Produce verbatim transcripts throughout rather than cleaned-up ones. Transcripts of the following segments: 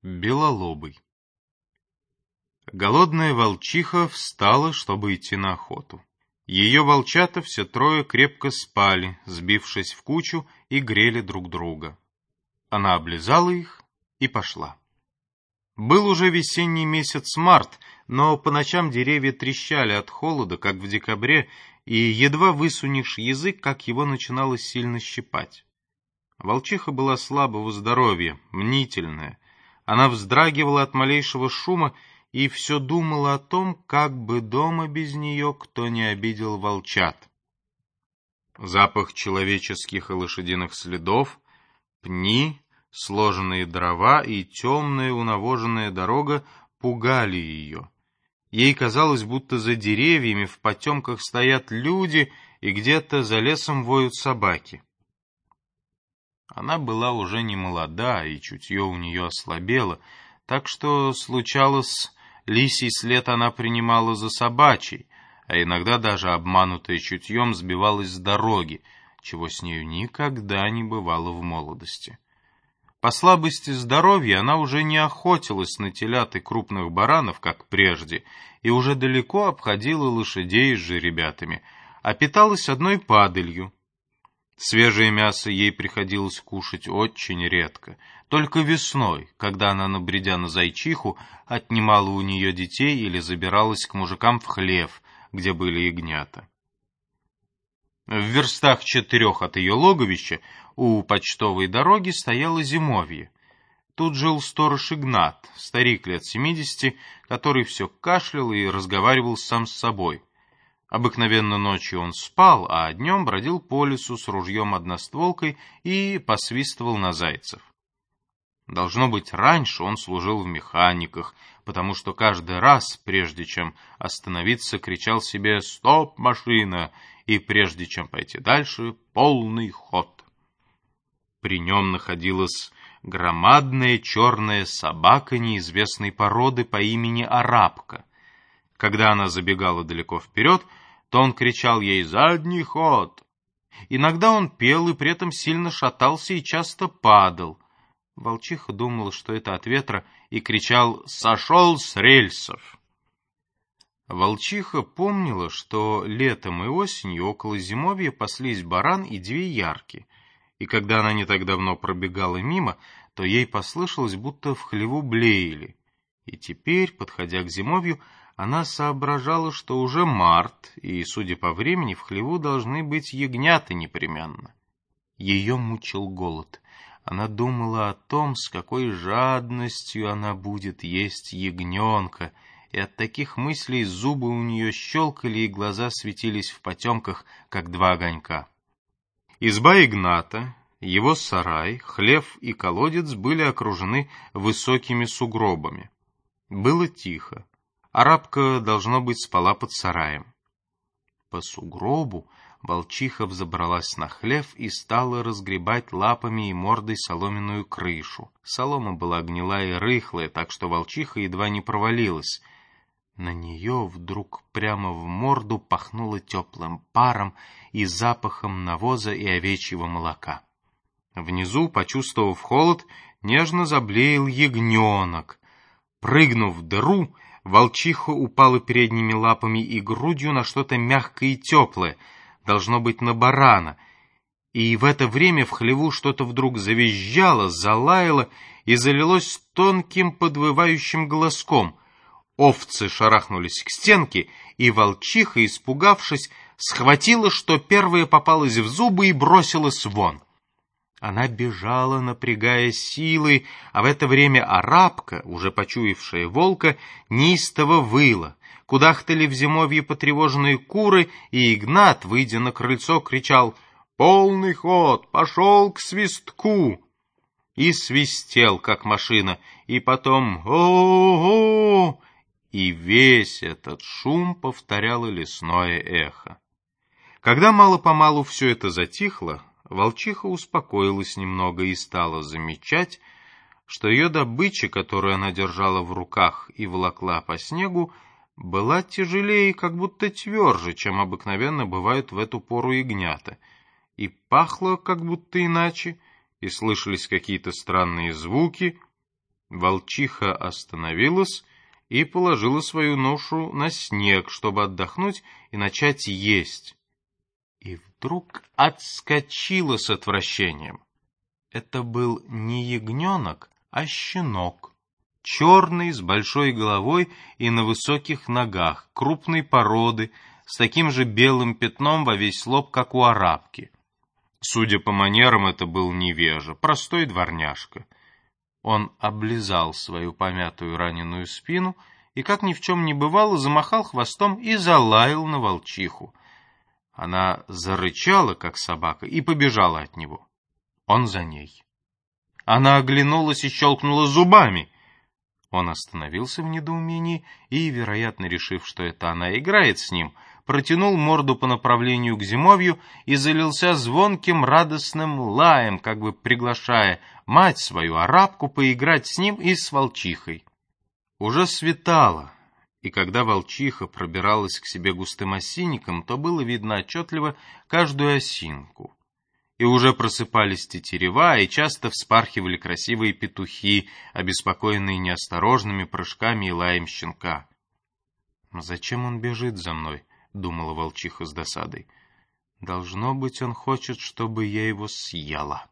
Белолобый. Голодная волчиха встала, чтобы идти на охоту. Ее волчата все трое крепко спали, сбившись в кучу, и грели друг друга. Она облизала их и пошла. Был уже весенний месяц март, но по ночам деревья трещали от холода, как в декабре, и едва высунешь язык, как его начинало сильно щипать. Волчиха была слабого здоровья, мнительная. Она вздрагивала от малейшего шума и все думала о том, как бы дома без нее кто не обидел волчат. Запах человеческих и лошадиных следов, пни, сложенные дрова и темная унавоженная дорога пугали ее. Ей казалось, будто за деревьями в потемках стоят люди и где-то за лесом воют собаки. Она была уже не молода, и чутье у нее ослабело, так что, случалось, лисий след она принимала за собачий, а иногда даже, обманутая чутьем, сбивалась с дороги, чего с нею никогда не бывало в молодости. По слабости здоровья она уже не охотилась на телят и крупных баранов, как прежде, и уже далеко обходила лошадей с жеребятами, а питалась одной падалью. Свежее мясо ей приходилось кушать очень редко, только весной, когда она, набредя на зайчиху, отнимала у нее детей или забиралась к мужикам в хлев, где были ягнята. В верстах четырех от ее логовища у почтовой дороги стояло зимовье. Тут жил сторож Игнат, старик лет семидесяти, который все кашлял и разговаривал сам с собой. Обыкновенно ночью он спал, а днем бродил по лесу с ружьем-одностволкой и посвистывал на зайцев. Должно быть, раньше он служил в механиках, потому что каждый раз, прежде чем остановиться, кричал себе «Стоп, машина!» и прежде чем пойти дальше, полный ход. При нем находилась громадная черная собака неизвестной породы по имени Арапка. Когда она забегала далеко вперед, то он кричал ей «Задний ход!». Иногда он пел и при этом сильно шатался и часто падал. Волчиха думала, что это от ветра, и кричал «Сошел с рельсов!». Волчиха помнила, что летом и осенью около зимовья паслись баран и две ярки, и когда она не так давно пробегала мимо, то ей послышалось, будто в хлеву блеяли. И теперь, подходя к зимовью, она соображала, что уже март, и, судя по времени, в хлеву должны быть ягнята непременно. Ее мучил голод. Она думала о том, с какой жадностью она будет есть ягненка, и от таких мыслей зубы у нее щелкали и глаза светились в потемках, как два огонька. Изба Игната, его сарай, хлев и колодец были окружены высокими сугробами. Было тихо. Арапка, должно быть, спала под сараем. По сугробу волчиха взобралась на хлев и стала разгребать лапами и мордой соломенную крышу. Солома была гнилая и рыхлая, так что волчиха едва не провалилась. На нее вдруг прямо в морду пахнуло теплым паром и запахом навоза и овечьего молока. Внизу, почувствовав холод, нежно заблеял ягненок. Прыгнув в дыру, волчиха упала передними лапами и грудью на что-то мягкое и теплое, должно быть, на барана. И в это время в хлеву что-то вдруг завизжало, залаяло и залилось тонким подвывающим голоском. Овцы шарахнулись к стенке, и волчиха, испугавшись, схватила, что первое попалось в зубы, и бросилась вон. Она бежала, напрягая силы, а в это время Арапка, уже почуявшая волка, неистово выла. Кудахтали в зимовье потревоженные куры, и Игнат, выйдя на крыльцо, кричал «Полный ход! Пошел к свистку!» И свистел, как машина, и потом «О-о-о!» И весь этот шум повторяло лесное эхо. Когда мало-помалу все это затихло, волчиха успокоилась немного и стала замечать, что ее добыча, которую она держала в руках и волокла по снегу, была тяжелее и как будто тверже, чем обыкновенно бывают в эту пору ягнята, и пахло как будто иначе, и слышались какие-то странные звуки. Волчиха остановилась и положила свою ношу на снег, чтобы отдохнуть и начать есть. И вдруг отскочила с отвращением. Это был не ягненок, а щенок. Черный, с большой головой и на высоких ногах, крупной породы, с таким же белым пятном во весь лоб, как у арабки. Судя по манерам, это был невежа, простой дворняжка. Он облизал свою помятую раненую спину и, как ни в чем не бывало, замахал хвостом и залаял на волчиху. Она зарычала, как собака, и побежала от него. Он за ней. Она оглянулась и щелкнула зубами. Он остановился в недоумении и, вероятно, решив, что это она играет с ним, протянул морду по направлению к зимовью и залился звонким радостным лаем, как бы приглашая мать свою арабку поиграть с ним и с волчихой. Уже светало, и когда волчиха пробиралась к себе густым осинником, то было видно отчетливо каждую осинку. И уже просыпались тетерева, и часто вспархивали красивые петухи, обеспокоенные неосторожными прыжками и лаем щенка. «Зачем он бежит за мной?» — думала волчиха с досадой. «Должно быть, он хочет, чтобы я его съела».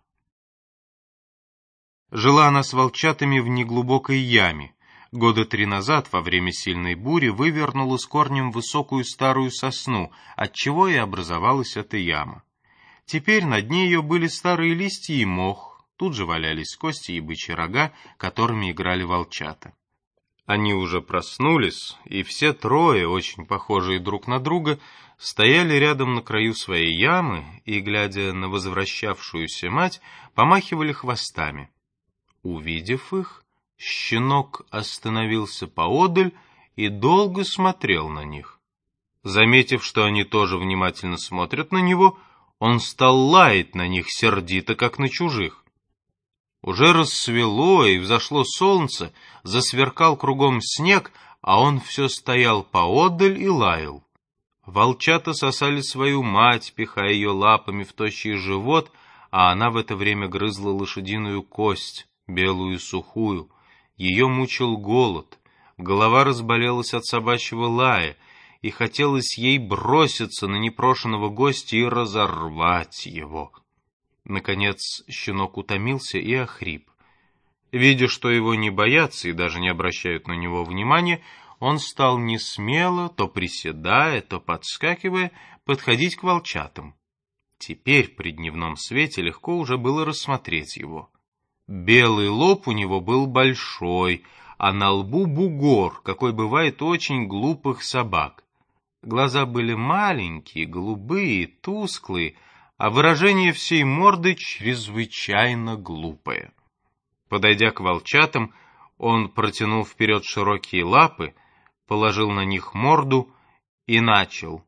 Жила она с волчатами в неглубокой яме. Года три назад, во время сильной бури, вывернула с корнем высокую старую сосну, отчего и образовалась эта яма. Теперь на дне ее были старые листья и мох, тут же валялись кости и бычьи рога, которыми играли волчата. Они уже проснулись, и все трое, очень похожие друг на друга, стояли рядом на краю своей ямы и, глядя на возвращавшуюся мать, помахивали хвостами. Увидев их, щенок остановился поодаль и долго смотрел на них. Заметив, что они тоже внимательно смотрят на него, он стал лаять на них сердито, как на чужих. Уже рассвело и взошло солнце, засверкал кругом снег, а он все стоял поодаль и лаял. Волчата сосали свою мать, пихая ее лапами в тощий живот, а она в это время грызла лошадиную кость, белую и сухую. Ее мучил голод, голова разболелась от собачьего лая, и хотелось ей броситься на непрошенного гостя и разорвать его. Наконец щенок утомился и охрип. Видя, что его не боятся и даже не обращают на него внимания, он стал несмело, то приседая, то подскакивая, подходить к волчатам. Теперь при дневном свете легко уже было рассмотреть его. Белый лоб у него был большой, а на лбу бугор, какой бывает у очень глупых собак. Глаза были маленькие, голубые, тусклые, а выражение всей морды чрезвычайно глупое. Подойдя к волчатам, он протянул вперед широкие лапы, положил на них морду и начал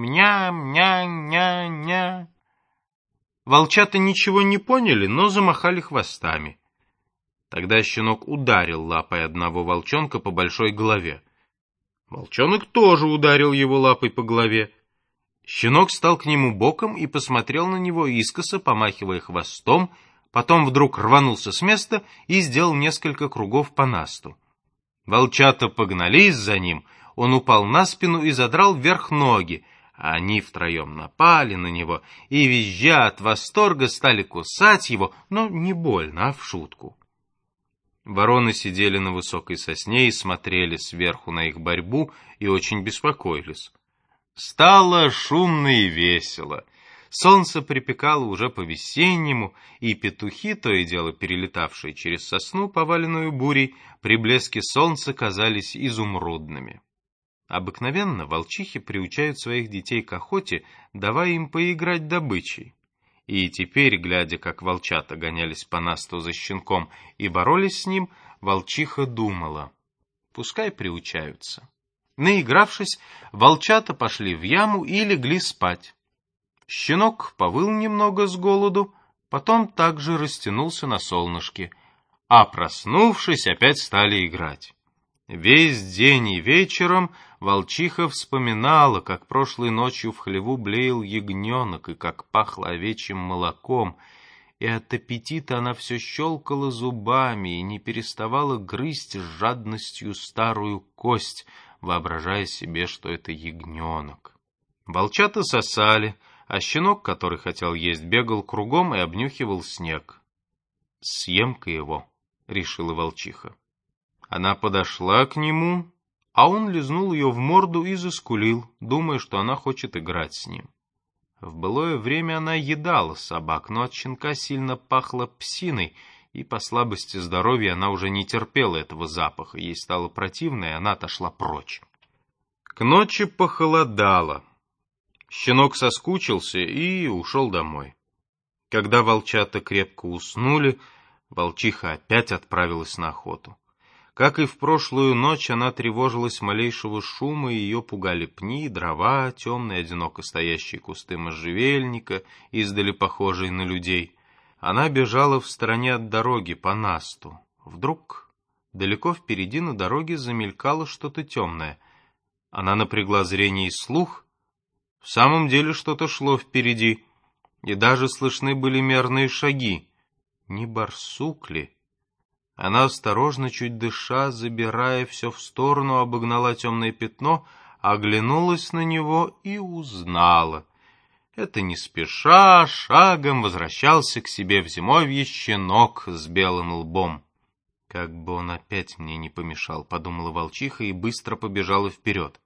«мня-мня-ня-ня». Волчата ничего не поняли, но замахали хвостами. Тогда щенок ударил лапой одного волчонка по большой голове. Волчонок тоже ударил его лапой по голове. Щенок стал к нему боком и посмотрел на него искоса, помахивая хвостом, потом вдруг рванулся с места и сделал несколько кругов по насту. Волчата погнались за ним, он упал на спину и задрал вверх ноги, а они втроем напали на него и, визжа от восторга, стали кусать его, но не больно, а в шутку. Вороны сидели на высокой сосне и смотрели сверху на их борьбу и очень беспокоились. Стало шумно и весело. Солнце припекало уже по-весеннему, и петухи, то и дело перелетавшие через сосну, поваленную бурей, при блеске солнца казались изумрудными. Обыкновенно волчихи приучают своих детей к охоте, давая им поиграть добычей. И теперь, глядя, как волчата гонялись по насту за щенком и боролись с ним, волчиха думала: пускай приучаются. Наигравшись, волчата пошли в яму и легли спать. Щенок повыл немного с голоду, потом также растянулся на солнышке, а проснувшись, опять стали играть. Весь день и вечером волчиха вспоминала, как прошлой ночью в хлеву блеял ягненок и как пахло овечьим молоком, и от аппетита она все щелкала зубами и не переставала грызть с жадностью старую кость, воображая себе, что это ягненок. Волчата сосали, а щенок, который хотел есть, бегал кругом и обнюхивал снег. «Съем-ка его», — решила волчиха. Она подошла к нему, а он лизнул ее в морду и заскулил, думая, что она хочет играть с ним. В былое время она едала собак, но от щенка сильно пахло псиной, и по слабости здоровья она уже не терпела этого запаха, ей стало противно, и она отошла прочь. К ночи похолодало. Щенок соскучился и ушел домой. Когда волчата крепко уснули, волчиха опять отправилась на охоту. Как и в прошлую ночь, она тревожилась малейшего шума, и ее пугали пни, дрова, темные одиноко стоящие кусты можжевельника, издали похожие на людей. Она бежала в стороне от дороги, по насту. Вдруг далеко впереди на дороге замелькало что-то темное. Она напрягла зрение и слух. В самом деле что-то шло впереди, и даже слышны были мерные шаги. Не барсук ли? Она осторожно, чуть дыша, забирая все в сторону, обогнала темное пятно, оглянулась на него и узнала. Это не спеша, шагом возвращался к себе в зимовье щенок с белым лбом. «Как бы он опять мне не помешал», — подумала волчиха и быстро побежала вперед.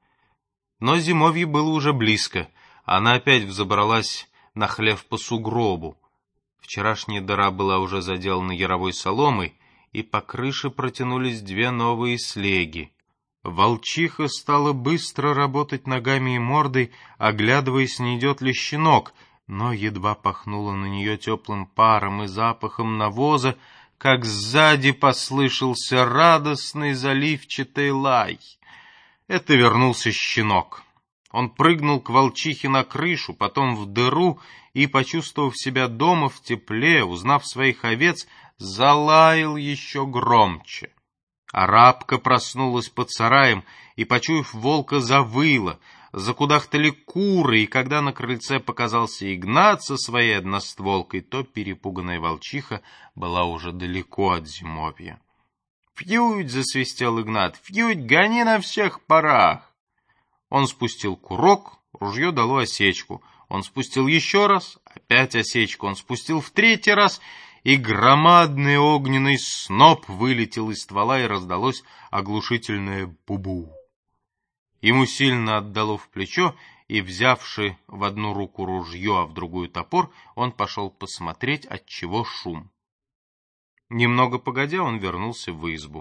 Но зимовье было уже близко. Она опять взобралась на хлев по сугробу. Вчерашняя дыра была уже заделана яровой соломой, и по крыше протянулись две новые слеги. Волчиха стала быстро работать ногами и мордой, оглядываясь, не идет ли щенок, но едва пахнуло на нее теплым паром и запахом навоза, как сзади послышался радостный заливчатый лай. Это вернулся щенок. Он прыгнул к волчихе на крышу, потом в дыру, и, почувствовав себя дома в тепле, узнав своих овец, залаял еще громче. Арабка проснулась под сараем и, почуяв волка, завыла. Закудахтали куры, и когда на крыльце показался Игнат со своей одностволкой, то перепуганная волчиха была уже далеко от зимовья. «Фьють!» — засвистел Игнат. «Фьють! Гони на всех парах!» Он спустил курок, ружье дало осечку. Он спустил еще раз, опять осечку. Он спустил в третий раз, и громадный огненный сноп вылетел из ствола, и раздалось оглушительное бу-бу. Ему сильно отдало в плечо, и, взявши в одну руку ружье, а в другую топор, он пошел посмотреть, отчего шум. Немного погодя, он вернулся в избу.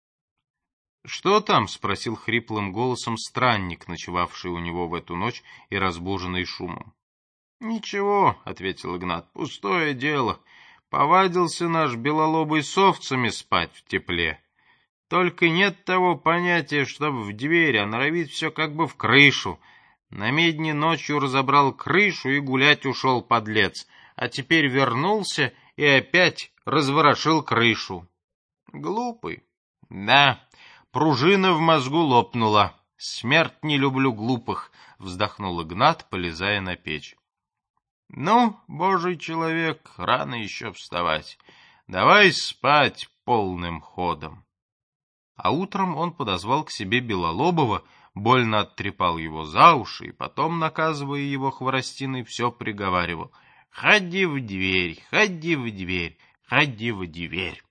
«Что там?» — спросил хриплым голосом странник, ночевавший у него в эту ночь и разбуженный шумом. «Ничего», — ответил Игнат, — «пустое дело. Повадился наш белолобый с овцами спать в тепле. Только нет того понятия, чтобы в дверь, а норовит все как бы в крышу. На медне ночью разобрал крышу и гулять ушел подлец, а теперь вернулся и опять разворошил крышу. Глупый. Да, пружина в мозгу лопнула. Смерть не люблю глупых», — вздохнул Игнат, полезая на печь. «Ну, божий человек, рано еще вставать. Давай спать полным ходом». А утром он подозвал к себе Белолобова, больно оттрепал его за уши и потом, наказывая его хворостиной, все приговаривал: «Ходи в дверь, ходи в дверь, ходи в дверь».